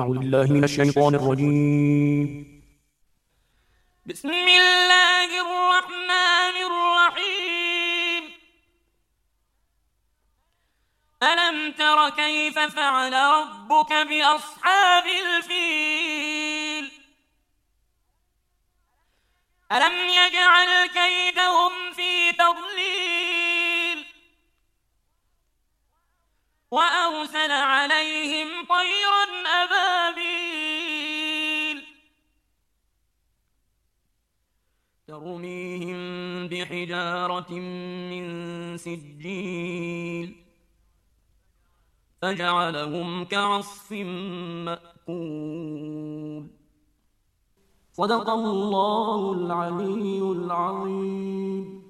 أعوذ بالله من الشيطان الرجيم. بسم الله الرحمن الرحيم. ألم تر كيف فعل ربك بأصحاب الفيل؟ ألم يجعل كيدهم في تضليل وأرسل عليهم طيرا أبابيل ترميهم بحجارة من سجيل فجعلهم كعصف مأكول. صدق الله العلي العظيم.